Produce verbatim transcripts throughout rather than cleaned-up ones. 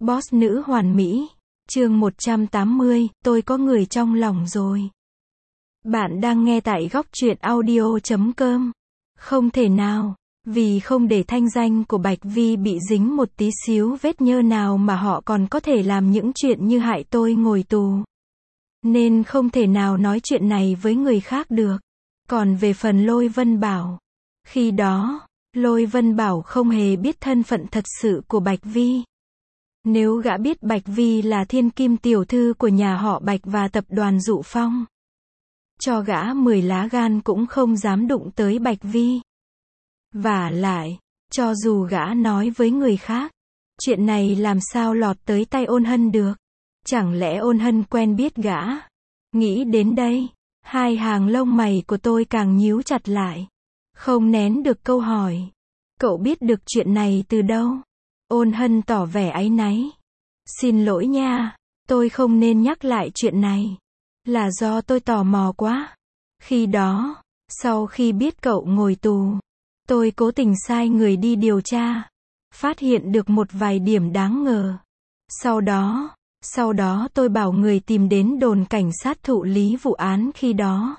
Boss nữ hoàn mỹ. Chương một trăm tám mươi, tôi có người trong lòng rồi. Bạn đang nghe tại góc truyện audio chấm com. Không thể nào, vì không để thanh danh của Bạch Vi bị dính một tí xíu vết nhơ nào mà họ còn có thể làm những chuyện như hại tôi ngồi tù. Nên không thể nào nói chuyện này với người khác được. Còn về phần Lôi Vân Bảo, khi đó, Lôi Vân Bảo không hề biết thân phận thật sự của Bạch Vi. Nếu gã biết Bạch Vi là thiên kim tiểu thư của nhà họ Bạch và tập đoàn Dụ Phong, cho gã mười lá gan cũng không dám đụng tới Bạch Vi. Vả lại, cho dù gã nói với người khác, chuyện này làm sao lọt tới tay Ôn Hân được? Chẳng lẽ Ôn Hân quen biết gã? Nghĩ đến đây, hai hàng lông mày của tôi càng nhíu chặt lại. Không nén được câu hỏi. Cậu biết được chuyện này từ đâu? Ôn Hân tỏ vẻ áy náy. Xin lỗi nha, tôi không nên nhắc lại chuyện này. Là do tôi tò mò quá. Khi đó, sau khi biết cậu ngồi tù, tôi cố tình sai người đi điều tra. Phát hiện được một vài điểm đáng ngờ. Sau đó, sau đó tôi bảo người tìm đến đồn cảnh sát thụ lý vụ án khi đó.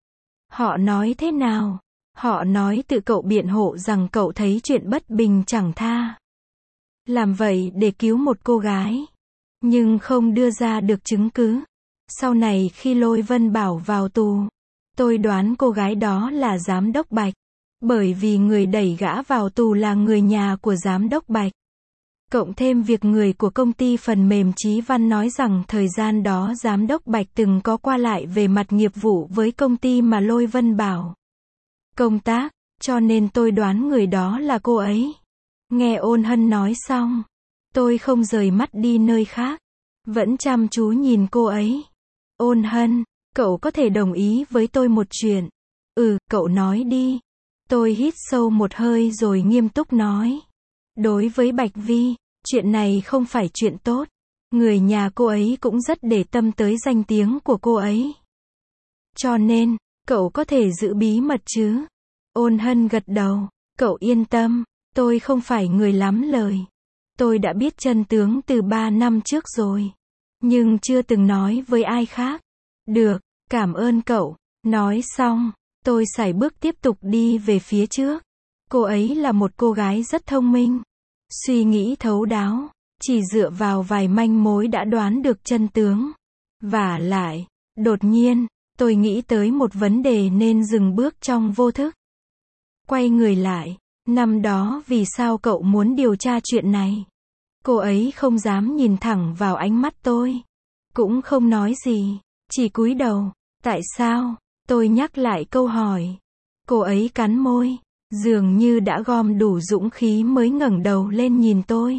Họ nói thế nào? Họ nói tự cậu biện hộ rằng cậu thấy chuyện bất bình chẳng tha. Làm vậy để cứu một cô gái. Nhưng không đưa ra được chứng cứ. Sau này khi Lôi Vân Bảo vào tù, tôi đoán cô gái đó là giám đốc Bạch. Bởi vì người đẩy gã vào tù là người nhà của giám đốc Bạch. Cộng thêm việc người của công ty phần mềm Chí Văn nói rằng thời gian đó giám đốc Bạch từng có qua lại về mặt nghiệp vụ với công ty mà Lôi Vân Bảo công tác, cho nên tôi đoán người đó là cô ấy. Nghe Ôn Hân nói xong, tôi không rời mắt đi nơi khác, vẫn chăm chú nhìn cô ấy. Ôn Hân, cậu có thể đồng ý với tôi một chuyện? Ừ, cậu nói đi. Tôi hít sâu một hơi rồi nghiêm túc nói. Đối với Bạch Vi, chuyện này không phải chuyện tốt. Người nhà cô ấy cũng rất để tâm tới danh tiếng của cô ấy. Cho nên, cậu có thể giữ bí mật chứ? Ôn Hân gật đầu. Cậu yên tâm, tôi không phải người lắm lời. Tôi đã biết chân tướng từ ba năm trước rồi. Nhưng chưa từng nói với ai khác. Được, cảm ơn cậu. Nói xong, tôi sải bước tiếp tục đi về phía trước. Cô ấy là một cô gái rất thông minh. Suy nghĩ thấu đáo. Chỉ dựa vào vài manh mối đã đoán được chân tướng. Vả lại, đột nhiên, tôi nghĩ tới một vấn đề nên dừng bước trong vô thức. Quay người lại, năm đó vì sao cậu muốn điều tra chuyện này? Cô ấy không dám nhìn thẳng vào ánh mắt tôi. Cũng không nói gì, chỉ cúi đầu. Tại sao? Tôi nhắc lại câu hỏi. Cô ấy cắn môi, dường như đã gom đủ dũng khí mới ngẩng đầu lên nhìn tôi.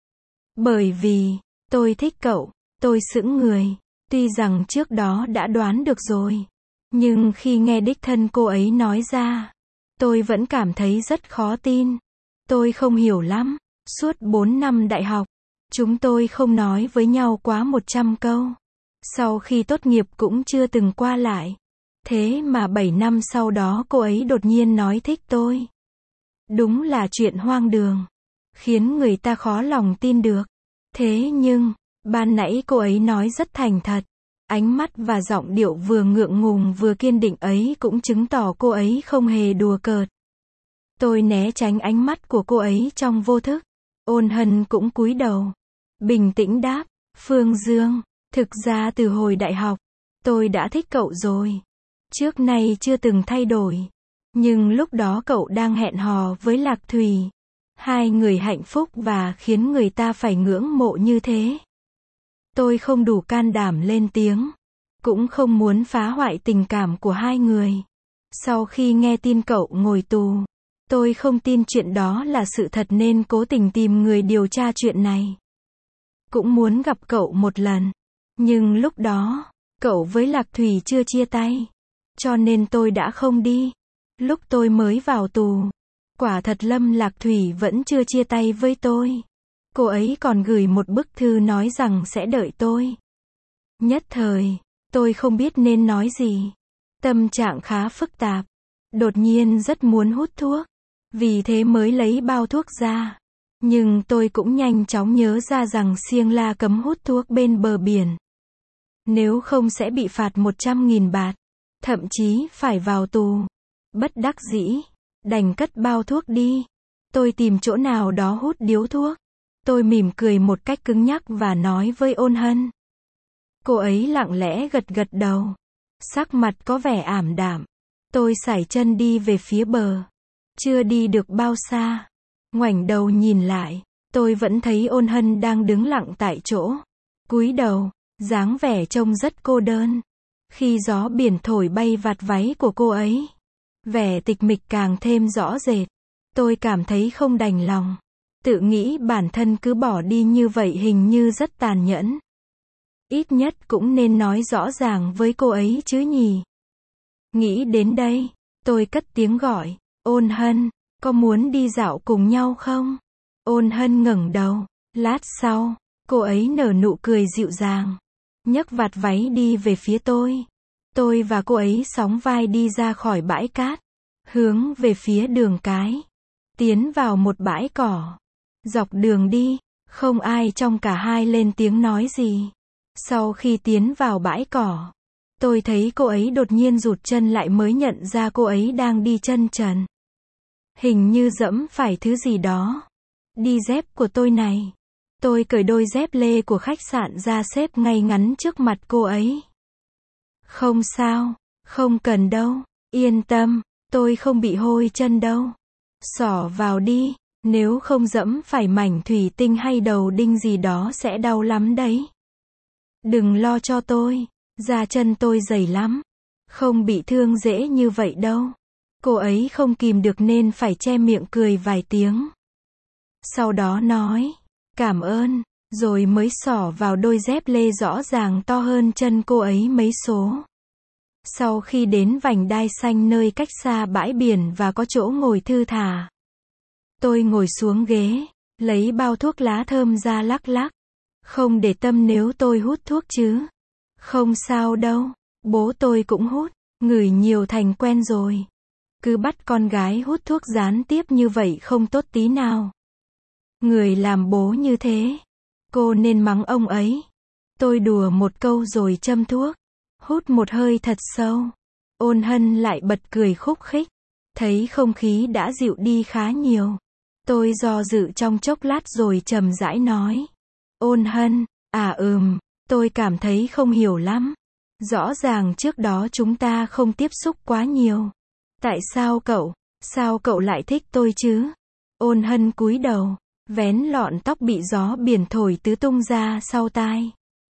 Bởi vì, tôi thích cậu. Tôi sững người. Tuy rằng trước đó đã đoán được rồi. Nhưng khi nghe đích thân cô ấy nói ra, tôi vẫn cảm thấy rất khó tin. Tôi không hiểu lắm. Suốt bốn năm đại học, chúng tôi không nói với nhau quá một trăm câu. Sau khi tốt nghiệp cũng chưa từng qua lại. Thế mà bảy năm sau đó cô ấy đột nhiên nói thích tôi. Đúng là chuyện hoang đường. Khiến người ta khó lòng tin được. Thế nhưng, ban nãy cô ấy nói rất thành thật. Ánh mắt và giọng điệu vừa ngượng ngùng vừa kiên định ấy cũng chứng tỏ cô ấy không hề đùa cợt. Tôi né tránh ánh mắt của cô ấy trong vô thức. Ôn Hân cũng cúi đầu. Bình tĩnh đáp. Phương Dương, thực ra từ hồi đại học, tôi đã thích cậu rồi. Trước nay chưa từng thay đổi. Nhưng lúc đó cậu đang hẹn hò với Lạc Thùy. Hai người hạnh phúc và khiến người ta phải ngưỡng mộ như thế. Tôi không đủ can đảm lên tiếng. Cũng không muốn phá hoại tình cảm của hai người. Sau khi nghe tin cậu ngồi tù, tôi không tin chuyện đó là sự thật nên cố tình tìm người điều tra chuyện này. Cũng muốn gặp cậu một lần. Nhưng lúc đó, cậu với Lạc Thùy chưa chia tay. Cho nên tôi đã không đi. Lúc tôi mới vào tù, quả thật Lâm Lạc Thùy vẫn chưa chia tay với tôi. Cô ấy còn gửi một bức thư nói rằng sẽ đợi tôi. Nhất thời, tôi không biết nên nói gì. Tâm trạng khá phức tạp. Đột nhiên rất muốn hút thuốc. Vì thế mới lấy bao thuốc ra. Nhưng tôi cũng nhanh chóng nhớ ra rằng Siêng La cấm hút thuốc bên bờ biển. Nếu không sẽ bị phạt một trăm nghìn bạt, thậm chí phải vào tù. Bất đắc dĩ, đành cất bao thuốc đi. Tôi tìm chỗ nào đó hút điếu thuốc. Tôi mỉm cười một cách cứng nhắc và nói với Ôn Hân. Cô ấy lặng lẽ gật gật đầu. Sắc mặt có vẻ ảm đạm. Tôi sải chân đi về phía bờ. Chưa đi được bao xa, ngoảnh đầu nhìn lại, tôi vẫn thấy Ôn Hân đang đứng lặng tại chỗ, cúi đầu, dáng vẻ trông rất cô đơn. Khi gió biển thổi bay vạt váy của cô ấy, vẻ tịch mịch càng thêm rõ rệt. Tôi cảm thấy không đành lòng, tự nghĩ bản thân cứ bỏ đi như vậy hình như rất tàn nhẫn. Ít nhất cũng nên nói rõ ràng với cô ấy chứ nhỉ. Nghĩ đến đây, tôi cất tiếng gọi, Ôn Hân, có muốn đi dạo cùng nhau không? Ôn Hân ngẩng đầu, lát sau, cô ấy nở nụ cười dịu dàng, nhấc vạt váy đi về phía tôi. Tôi và cô ấy sóng vai đi ra khỏi bãi cát, hướng về phía đường cái, tiến vào một bãi cỏ. Dọc đường đi, không ai trong cả hai lên tiếng nói gì. Sau khi tiến vào bãi cỏ, tôi thấy cô ấy đột nhiên rụt chân lại mới nhận ra cô ấy đang đi chân trần. Hình như dẫm phải thứ gì đó. Đi dép của tôi này. Tôi cởi đôi dép lê của khách sạn ra xếp ngay ngắn trước mặt cô ấy. Không sao, không cần đâu, yên tâm, tôi không bị hôi chân đâu. Xỏ vào đi, nếu không dẫm phải mảnh thủy tinh hay đầu đinh gì đó sẽ đau lắm đấy. Đừng lo cho tôi, da chân tôi dày lắm, không bị thương dễ như vậy đâu. Cô ấy không kìm được nên phải che miệng cười vài tiếng. Sau đó nói, cảm ơn, rồi mới xỏ vào đôi dép lê rõ ràng to hơn chân cô ấy mấy số. Sau khi đến vành đai xanh nơi cách xa bãi biển và có chỗ ngồi thư thả, tôi ngồi xuống ghế, lấy bao thuốc lá thơm ra lắc lắc. Không để tâm nếu tôi hút thuốc chứ. Không sao đâu, bố tôi cũng hút, ngửi nhiều thành quen rồi. Cứ bắt con gái hút thuốc gián tiếp như vậy không tốt tí nào. Người làm bố như thế, cô nên mắng ông ấy. Tôi đùa một câu rồi châm thuốc, hút một hơi thật sâu. Ôn Hân lại bật cười khúc khích. Thấy không khí đã dịu đi khá nhiều. Tôi do dự trong chốc lát rồi trầm rãi nói. Ôn Hân, à ừm, tôi cảm thấy không hiểu lắm. Rõ ràng trước đó chúng ta không tiếp xúc quá nhiều. Tại sao cậu, sao cậu lại thích tôi chứ? Ôn Hân cúi đầu, vén lọn tóc bị gió biển thổi tứ tung ra sau tai.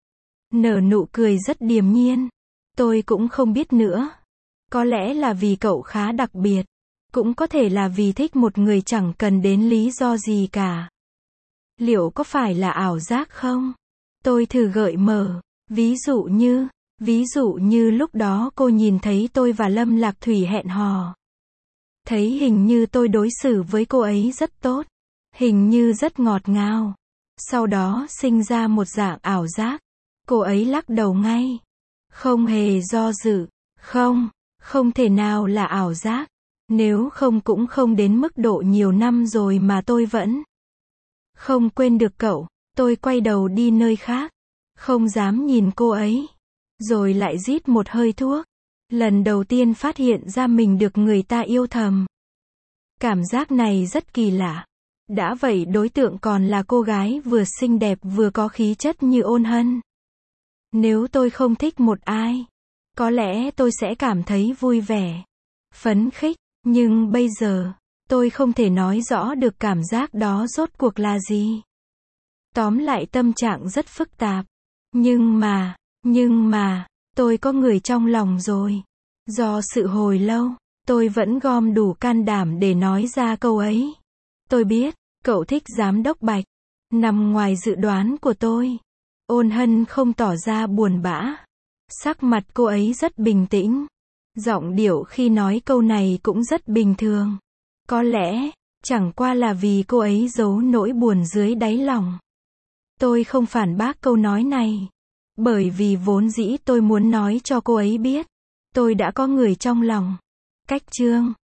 Nở nụ cười rất điềm nhiên. Tôi cũng không biết nữa. Có lẽ là vì cậu khá đặc biệt. Cũng có thể là vì thích một người chẳng cần đến lý do gì cả. Liệu có phải là ảo giác không? Tôi thử gợi mở. Ví dụ như, ví dụ như lúc đó cô nhìn thấy tôi và Lâm Lạc Thủy hẹn hò. Thấy hình như tôi đối xử với cô ấy rất tốt. Hình như rất ngọt ngào. Sau đó sinh ra một dạng ảo giác. Cô ấy lắc đầu ngay. Không hề do dự. Không, không thể nào là ảo giác. Nếu không cũng không đến mức độ nhiều năm rồi mà tôi vẫn không quên được cậu. Tôi quay đầu đi nơi khác. Không dám nhìn cô ấy. Rồi lại rít một hơi thuốc. Lần đầu tiên phát hiện ra mình được người ta yêu thầm. Cảm giác này rất kỳ lạ. Đã vậy đối tượng còn là cô gái vừa xinh đẹp vừa có khí chất như Ôn Hân. Nếu tôi không thích một ai, có lẽ tôi sẽ cảm thấy vui vẻ, phấn khích. Nhưng bây giờ, tôi không thể nói rõ được cảm giác đó rốt cuộc là gì. Tóm lại tâm trạng rất phức tạp. Nhưng mà, nhưng mà, tôi có người trong lòng rồi. Do sự hồi lâu, tôi vẫn gom đủ can đảm để nói ra câu ấy. Tôi biết, cậu thích giám đốc Bạch. Nằm ngoài dự đoán của tôi. Ôn Hân không tỏ ra buồn bã. Sắc mặt cô ấy rất bình tĩnh. Giọng điệu khi nói câu này cũng rất bình thường. Có lẽ, chẳng qua là vì cô ấy giấu nỗi buồn dưới đáy lòng. Tôi không phản bác câu nói này. Bởi vì vốn dĩ tôi muốn nói cho cô ấy biết. Tôi đã có người trong lòng. Cách chương